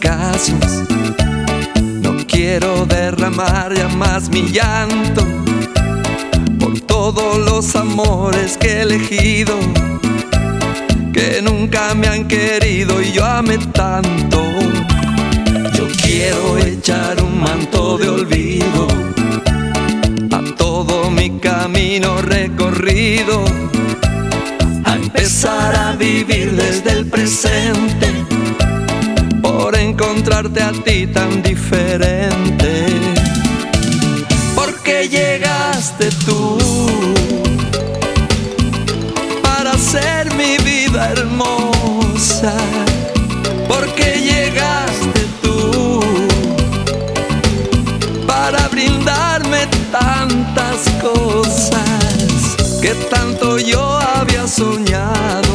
fracasos. No quiero derramar ya más mi llanto por todos los amores que he elegido, que nunca me han querido y yo amé tanto. Yo quiero echar un manto de olvido a todo mi camino recorrido, a empezar a vivir desde el presente, por encontrarte a ti tan diferente. Porque llegaste tú para hacer mi vida hermosa. Porque llegaste tú para brindarme tantas cosas que tanto yo había soñado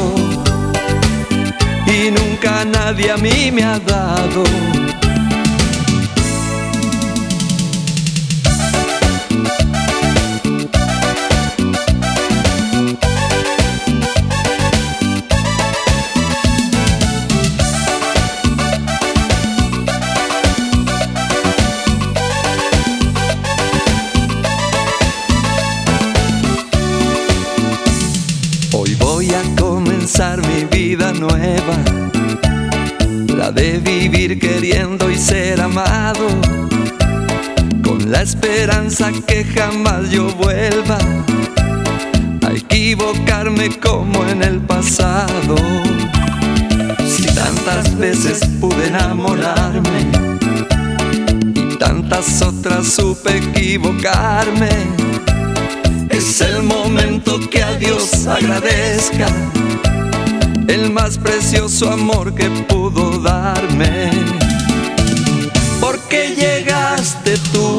y nunca nadie a mí me ha dado. Hoy voy a comenzar mi vida nueva, la de vivir queriendo y ser amado, con la esperanza que jamás yo vuelva a equivocarme como en el pasado. Si tantas veces pude enamorarme y tantas otras supe equivocarme, es el momento que a Dios agradezca el más precioso amor que pudo darme. Porque llegaste tú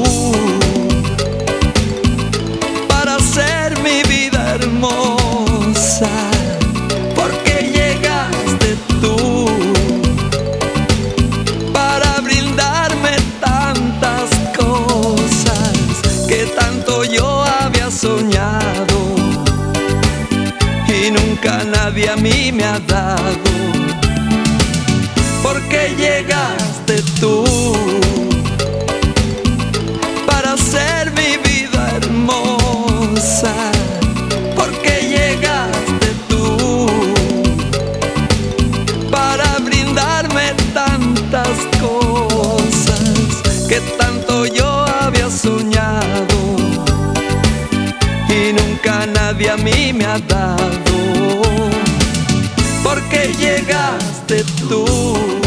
para hacer mi vida hermosa. Porque llegaste tú para brindarme tantas cosas que tanto yo había soñado y nunca nadie a mí me ha dado. Porque llegaste tú para hacer mi vida hermosa. Porque llegaste tú para brindarme tantas cosas que tanto yo había soñado y nunca nadie a mí me ha dado. Porque llegaste tú